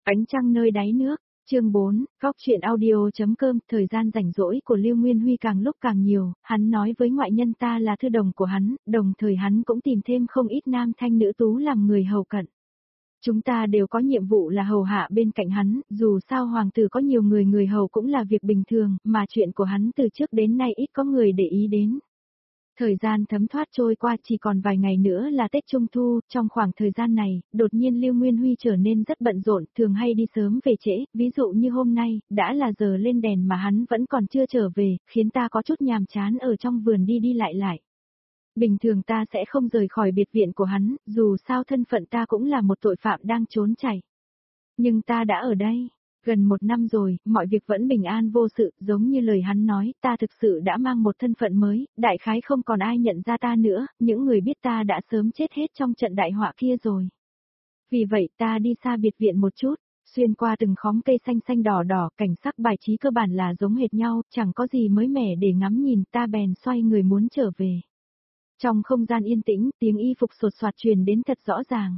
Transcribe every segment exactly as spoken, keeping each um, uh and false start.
Ánh trăng nơi đáy nước, chương bốn, góc chuyện audio.com, thời gian rảnh rỗi của Lưu Nguyên Huy càng lúc càng nhiều, hắn nói với ngoại nhân ta là thư đồng của hắn, đồng thời hắn cũng tìm thêm không ít nam thanh nữ tú làm người hầu cận. Chúng ta đều có nhiệm vụ là hầu hạ bên cạnh hắn, dù sao hoàng tử có nhiều người người hầu cũng là việc bình thường, mà chuyện của hắn từ trước đến nay ít có người để ý đến. Thời gian thấm thoát trôi qua chỉ còn vài ngày nữa là Tết Trung Thu, trong khoảng thời gian này, đột nhiên Lưu Nguyên Huy trở nên rất bận rộn, thường hay đi sớm về trễ, ví dụ như hôm nay, đã là giờ lên đèn mà hắn vẫn còn chưa trở về, khiến ta có chút nhàm chán ở trong vườn đi đi lại lại. Bình thường ta sẽ không rời khỏi biệt viện của hắn, dù sao thân phận ta cũng là một tội phạm đang trốn chạy. Nhưng ta đã ở đây. Gần một năm rồi, mọi việc vẫn bình an vô sự, giống như lời hắn nói, ta thực sự đã mang một thân phận mới, đại khái không còn ai nhận ra ta nữa, những người biết ta đã sớm chết hết trong trận đại họa kia rồi. Vì vậy ta đi xa biệt viện một chút, xuyên qua từng khóm cây xanh xanh đỏ đỏ, cảnh sắc bài trí cơ bản là giống hệt nhau, chẳng có gì mới mẻ để ngắm nhìn, ta bèn xoay người muốn trở về. Trong không gian yên tĩnh, tiếng y phục sột soạt truyền đến thật rõ ràng.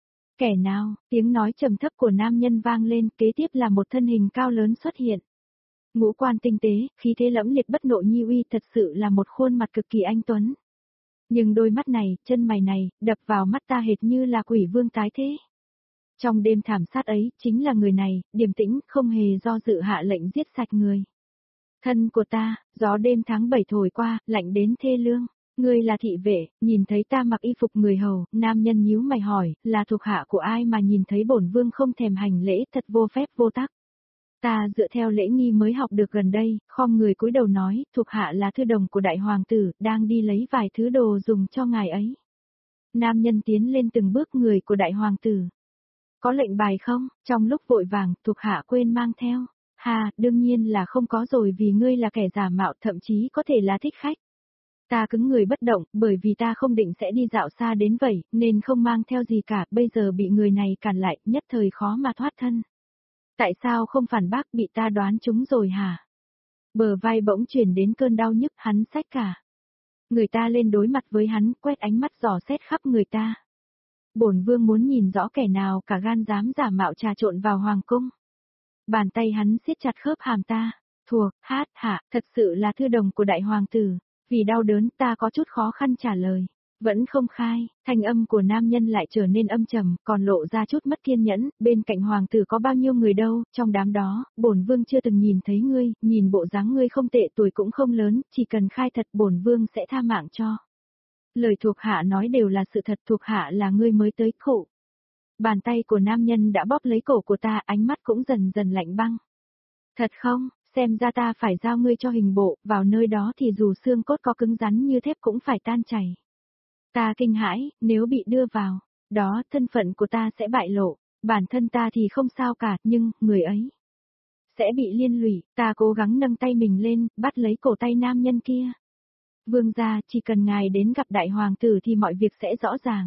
Kẻ nào, tiếng nói trầm thấp của nam nhân vang lên, kế tiếp là một thân hình cao lớn xuất hiện. Ngũ quan tinh tế, khí thế lẫm liệt bất nộ nhi uy, thật sự là một khuôn mặt cực kỳ anh tuấn. Nhưng đôi mắt này, chân mày này, đập vào mắt ta hệt như là quỷ vương tái thế. Trong đêm thảm sát ấy, chính là người này, điềm tĩnh, không hề do dự hạ lệnh giết sạch người. Thân của ta, gió đêm tháng bảy thổi qua, lạnh đến thê lương. Ngươi là thị vệ, nhìn thấy ta mặc y phục người hầu, nam nhân nhíu mày hỏi, là thuộc hạ của ai mà nhìn thấy bổn vương không thèm hành lễ, thật vô phép vô tắc. Ta dựa theo lễ nghi mới học được gần đây, khom người cúi đầu nói, thuộc hạ là thư đồng của đại hoàng tử, đang đi lấy vài thứ đồ dùng cho ngài ấy. Nam nhân tiến lên từng bước, người của đại hoàng tử. Có lệnh bài không? Trong lúc vội vàng, thuộc hạ quên mang theo. Hà, đương nhiên là không có rồi, vì ngươi là kẻ giả mạo, thậm chí có thể là thích khách. Ta cứng người bất động, bởi vì ta không định sẽ đi dạo xa đến vậy, nên không mang theo gì cả, bây giờ bị người này cản lại, nhất thời khó mà thoát thân. Tại sao không phản bác, bị ta đoán trúng rồi hả? Bờ vai bỗng chuyển đến cơn đau nhức, hắn xách cả. Người ta lên đối mặt với hắn, quét ánh mắt dò xét khắp người ta. Bổn vương muốn nhìn rõ kẻ nào cả gan dám giả mạo trà trộn vào hoàng cung. Bàn tay hắn siết chặt khớp hàm ta. Thuộc, hát, hạ, thật sự là thư đồng của đại hoàng tử. Vì đau đớn ta có chút khó khăn trả lời. Vẫn không khai, thanh âm của nam nhân lại trở nên âm trầm, còn lộ ra chút mất kiên nhẫn, bên cạnh hoàng tử có bao nhiêu người đâu, trong đám đó, bổn vương chưa từng nhìn thấy ngươi, nhìn bộ dáng ngươi không tệ, tuổi cũng không lớn, chỉ cần khai thật bổn vương sẽ tha mạng cho. Lời thuộc hạ nói đều là sự thật, thuộc hạ là ngươi mới tới khổ. Bàn tay của nam nhân đã bóp lấy cổ của ta, ánh mắt cũng dần dần lạnh băng. Thật không? Xem ra ta phải giao ngươi cho hình bộ, vào nơi đó thì dù xương cốt có cứng rắn như thép cũng phải tan chảy. Ta kinh hãi, nếu bị đưa vào, đó thân phận của ta sẽ bại lộ, bản thân ta thì không sao cả, nhưng, người ấy sẽ bị liên lụy, ta cố gắng nâng tay mình lên, bắt lấy cổ tay nam nhân kia. Vương gia, chỉ cần ngài đến gặp đại hoàng tử thì mọi việc sẽ rõ ràng.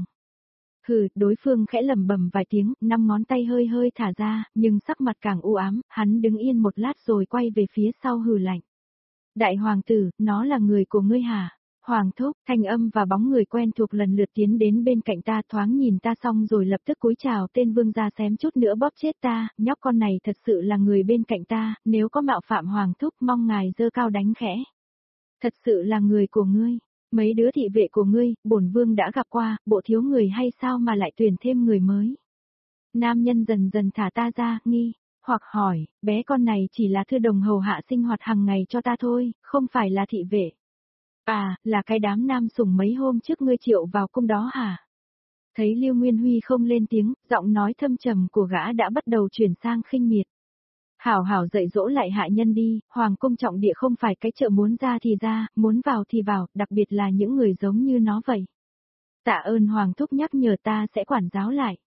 Hừ, đối phương khẽ lẩm bẩm vài tiếng, năm ngón tay hơi hơi thả ra, nhưng sắc mặt càng u ám, hắn đứng yên một lát rồi quay về phía sau hừ lạnh. Đại hoàng tử, nó là người của ngươi hả? Hoàng thúc, thanh âm và bóng người quen thuộc lần lượt tiến đến bên cạnh ta, thoáng nhìn ta xong rồi lập tức cúi chào, tên vương gia xém chút nữa bóp chết ta, nhóc con này thật sự là người bên cạnh ta, nếu có mạo phạm hoàng thúc mong ngài giơ cao đánh khẽ. Thật sự là người của ngươi. Mấy đứa thị vệ của ngươi, bổn vương đã gặp qua, bộ thiếu người hay sao mà lại tuyển thêm người mới. Nam nhân dần dần thả ta ra, nghi, hoặc hỏi, bé con này chỉ là thư đồng hầu hạ sinh hoạt hàng ngày cho ta thôi, không phải là thị vệ. À, là cái đám nam sủng mấy hôm trước ngươi triệu vào cung đó hả? Thấy Lưu Nguyên Huy không lên tiếng, giọng nói thâm trầm của gã đã bắt đầu chuyển sang khinh miệt. Hảo hảo dạy dỗ lại hạ nhân đi, hoàng cung trọng địa không phải cái chợ muốn ra thì ra, muốn vào thì vào, đặc biệt là những người giống như nó vậy. Tạ ơn hoàng thúc nhắc nhở, ta sẽ quản giáo lại.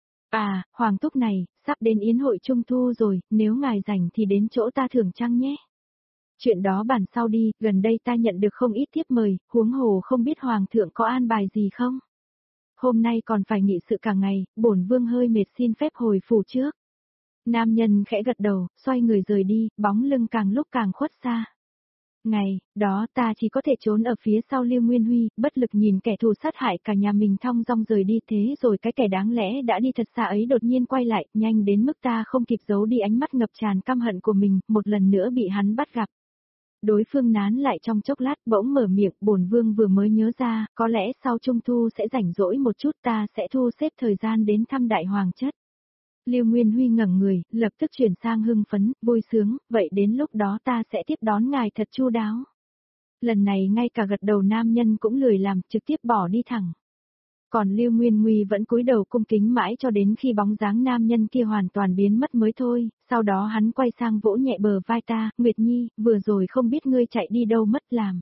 À, hoàng thúc này, sắp đến yến hội trung thu rồi, nếu ngài rảnh thì đến chỗ ta thưởng trăng nhé. Chuyện đó bàn sau đi, gần đây ta nhận được không ít thiếp mời, huống hồ không biết hoàng thượng có an bài gì không? Hôm nay còn phải nghị sự cả ngày, bổn vương hơi mệt, xin phép hồi phủ trước. Nam nhân khẽ gật đầu, xoay người rời đi, bóng lưng càng lúc càng khuất xa. Ngày đó ta chỉ có thể trốn ở phía sau Lưu Nguyên Huy, bất lực nhìn kẻ thù sát hại cả nhà mình thong dong rời đi, thế rồi cái kẻ đáng lẽ đã đi thật xa ấy đột nhiên quay lại, nhanh đến mức ta không kịp giấu đi ánh mắt ngập tràn căm hận của mình, một lần nữa bị hắn bắt gặp. Đối phương nán lại trong chốc lát bỗng mở miệng, bổn vương vừa mới nhớ ra, có lẽ sau Trung Thu sẽ rảnh rỗi một chút, ta sẽ thu xếp thời gian đến thăm Đại Hoàng chất. Lưu Nguyên Huy ngẩng người, lập tức chuyển sang hưng phấn, vui sướng, vậy đến lúc đó ta sẽ tiếp đón ngài thật chu đáo. Lần này ngay cả gật đầu nam nhân cũng lười làm, trực tiếp bỏ đi thẳng. Còn Lưu Nguyên Huy vẫn cúi đầu cung kính mãi cho đến khi bóng dáng nam nhân kia hoàn toàn biến mất mới thôi, sau đó hắn quay sang vỗ nhẹ bờ vai ta, Nguyệt Nhi, vừa rồi không biết ngươi chạy đi đâu mất làm.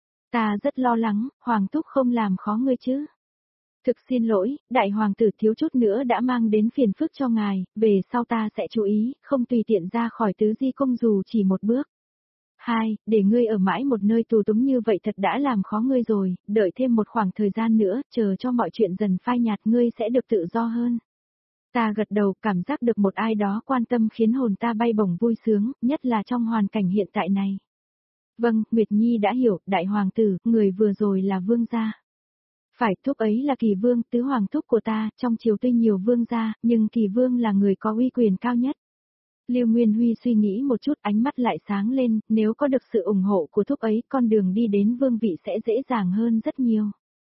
Ta rất lo lắng, Hoàng thúc không làm khó ngươi chứ. Thực xin lỗi, đại hoàng tử thiếu chút nữa đã mang đến phiền phức cho ngài, về sau ta sẽ chú ý, không tùy tiện ra khỏi tứ di cung dù chỉ một bước. Hai, để ngươi ở mãi một nơi tù túng như vậy thật đã làm khó ngươi rồi, đợi thêm một khoảng thời gian nữa, chờ cho mọi chuyện dần phai nhạt ngươi sẽ được tự do hơn. Ta gật đầu, cảm giác được một ai đó quan tâm khiến hồn ta bay bổng vui sướng, nhất là trong hoàn cảnh hiện tại này. Vâng, Nguyệt Nhi đã hiểu, đại hoàng tử, người vừa rồi là vương gia. Phải, thúc ấy là Kỳ Vương, tứ hoàng thúc của ta, trong triều tuy nhiều vương gia, nhưng Kỳ Vương là người có uy quyền cao nhất. Lưu Nguyên Huy suy nghĩ một chút, ánh mắt lại sáng lên, nếu có được sự ủng hộ của thúc ấy, con đường đi đến vương vị sẽ dễ dàng hơn rất nhiều.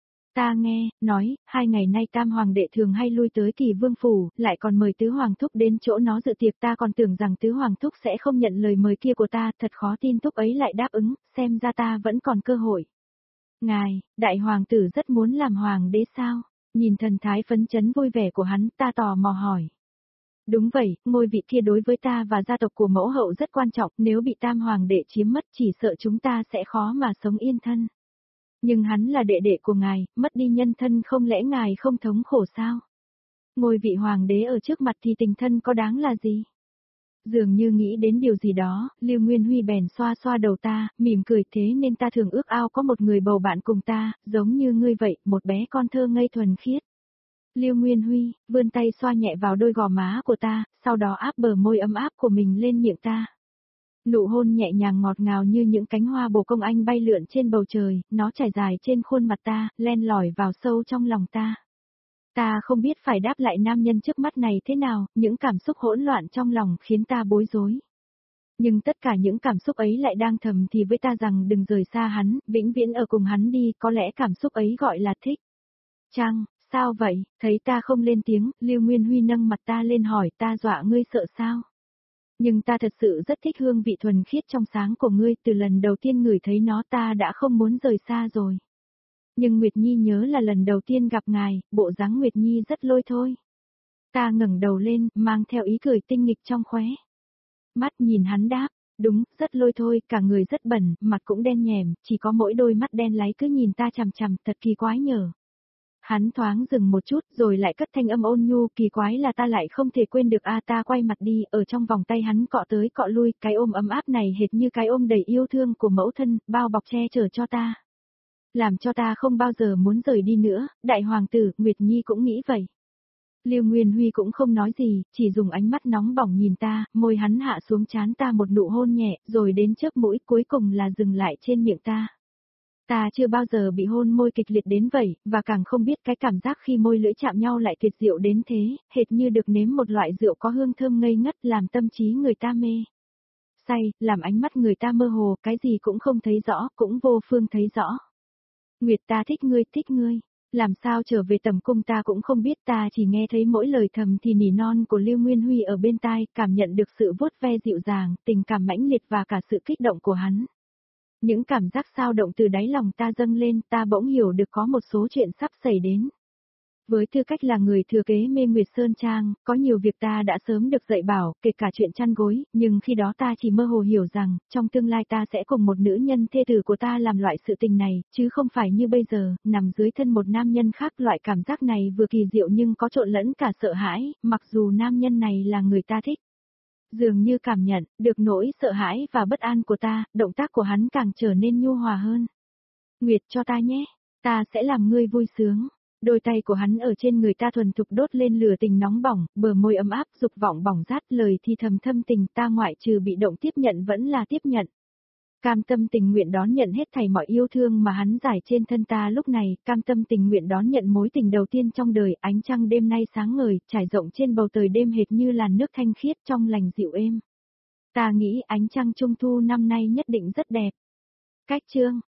Ta nghe, nói, hai ngày nay Tam Hoàng đệ thường hay lui tới Kỳ Vương phủ, lại còn mời tứ hoàng thúc đến chỗ nó dự tiệc, ta còn tưởng rằng tứ hoàng thúc sẽ không nhận lời mời kia của ta, thật khó tin thúc ấy lại đáp ứng, xem ra ta vẫn còn cơ hội. Ngài, đại hoàng tử rất muốn làm hoàng đế sao? Nhìn thần thái phấn chấn vui vẻ của hắn, ta tò mò hỏi. Đúng vậy, ngôi vị kia đối với ta và gia tộc của mẫu hậu rất quan trọng, nếu bị tam hoàng đệ chiếm mất chỉ sợ chúng ta sẽ khó mà sống yên thân. Nhưng hắn là đệ đệ của ngài, mất đi nhân thân không lẽ ngài không thống khổ sao? Ngôi vị hoàng đế ở trước mặt thì tình thân có đáng là gì? Dường như nghĩ đến điều gì đó, Lưu Nguyên Huy bèn xoa xoa đầu ta, mỉm cười, thế nên ta thường ước ao có một người bầu bạn cùng ta, giống như ngươi vậy, một bé con thơ ngây thuần khiết. Lưu Nguyên Huy, vươn tay xoa nhẹ vào đôi gò má của ta, sau đó áp bờ môi ấm áp của mình lên miệng ta. Nụ hôn nhẹ nhàng ngọt ngào như những cánh hoa bồ công anh bay lượn trên bầu trời, nó trải dài trên khuôn mặt ta, len lỏi vào sâu trong lòng ta. Ta không biết phải đáp lại nam nhân trước mắt này thế nào, những cảm xúc hỗn loạn trong lòng khiến ta bối rối. Nhưng tất cả những cảm xúc ấy lại đang thầm thì với ta rằng đừng rời xa hắn, vĩnh viễn ở cùng hắn đi, có lẽ cảm xúc ấy gọi là thích. Chăng, sao vậy, thấy ta không lên tiếng, Lưu Nguyên Huy nâng mặt ta lên hỏi, ta dọa ngươi sợ sao? Nhưng ta thật sự rất thích hương vị thuần khiết trong sáng của ngươi, từ lần đầu tiên ngửi thấy nó ta đã không muốn rời xa rồi. Nhưng Nguyệt Nhi nhớ là lần đầu tiên gặp ngài, bộ dáng Nguyệt Nhi rất lôi thôi. Ta ngẩng đầu lên, mang theo ý cười tinh nghịch trong khóe. Mắt nhìn hắn đáp, đúng, rất lôi thôi, cả người rất bẩn, mặt cũng đen nhèm, chỉ có mỗi đôi mắt đen láy cứ nhìn ta chằm chằm, thật kỳ quái nhờ. Hắn thoáng dừng một chút, rồi lại cất thanh âm ôn nhu, kỳ quái là ta lại không thể quên được a. Ta quay mặt đi, ở trong vòng tay hắn cọ tới cọ lui, cái ôm ấm áp này hệt như cái ôm đầy yêu thương của mẫu thân, bao bọc che chở cho ta. Làm cho ta không bao giờ muốn rời đi nữa, đại hoàng tử, Nguyệt Nhi cũng nghĩ vậy. Lưu Nguyên Huy cũng không nói gì, chỉ dùng ánh mắt nóng bỏng nhìn ta, môi hắn hạ xuống trán ta một nụ hôn nhẹ, rồi đến chớp mũi, cuối cùng là dừng lại trên miệng ta. Ta chưa bao giờ bị hôn môi kịch liệt đến vậy, và càng không biết cái cảm giác khi môi lưỡi chạm nhau lại tuyệt diệu đến thế, hệt như được nếm một loại rượu có hương thơm ngây ngất làm tâm trí người ta mê. Say, làm ánh mắt người ta mơ hồ, cái gì cũng không thấy rõ, cũng vô phương thấy rõ. Nguyệt, ta thích ngươi, thích ngươi. Làm sao trở về tầm cung ta cũng không biết, ta chỉ nghe thấy mỗi lời thầm thì nỉ non của Lưu Nguyên Huy ở bên tai, cảm nhận được sự vuốt ve dịu dàng, tình cảm mãnh liệt và cả sự kích động của hắn. Những cảm giác sao động từ đáy lòng ta dâng lên, ta bỗng hiểu được có một số chuyện sắp xảy đến. Với tư cách là người thừa kế Mê Nguyệt Sơn Trang, có nhiều việc ta đã sớm được dạy bảo, kể cả chuyện chăn gối, nhưng khi đó ta chỉ mơ hồ hiểu rằng, trong tương lai ta sẽ cùng một nữ nhân thê tử của ta làm loại sự tình này, chứ không phải như bây giờ, nằm dưới thân một nam nhân khác. Loại cảm giác này vừa kỳ diệu nhưng có trộn lẫn cả sợ hãi, mặc dù nam nhân này là người ta thích. Dường như cảm nhận được nỗi sợ hãi và bất an của ta, động tác của hắn càng trở nên nhu hòa hơn. Nguyệt, cho ta nhé, ta sẽ làm ngươi vui sướng. Đôi tay của hắn ở trên người ta thuần thục đốt lên lửa tình nóng bỏng, bờ môi ấm áp, dục vọng bỏng rát, lời thì thầm thâm tình, ta ngoại trừ bị động tiếp nhận vẫn là tiếp nhận. Cam tâm tình nguyện đón nhận hết thảy mọi yêu thương mà hắn giải trên thân ta lúc này, cam tâm tình nguyện đón nhận mối tình đầu tiên trong đời, ánh trăng đêm nay sáng ngời, trải rộng trên bầu trời đêm hệt như làn nước thanh khiết trong lành dịu êm. Ta nghĩ ánh trăng trung thu năm nay nhất định rất đẹp. Cách chương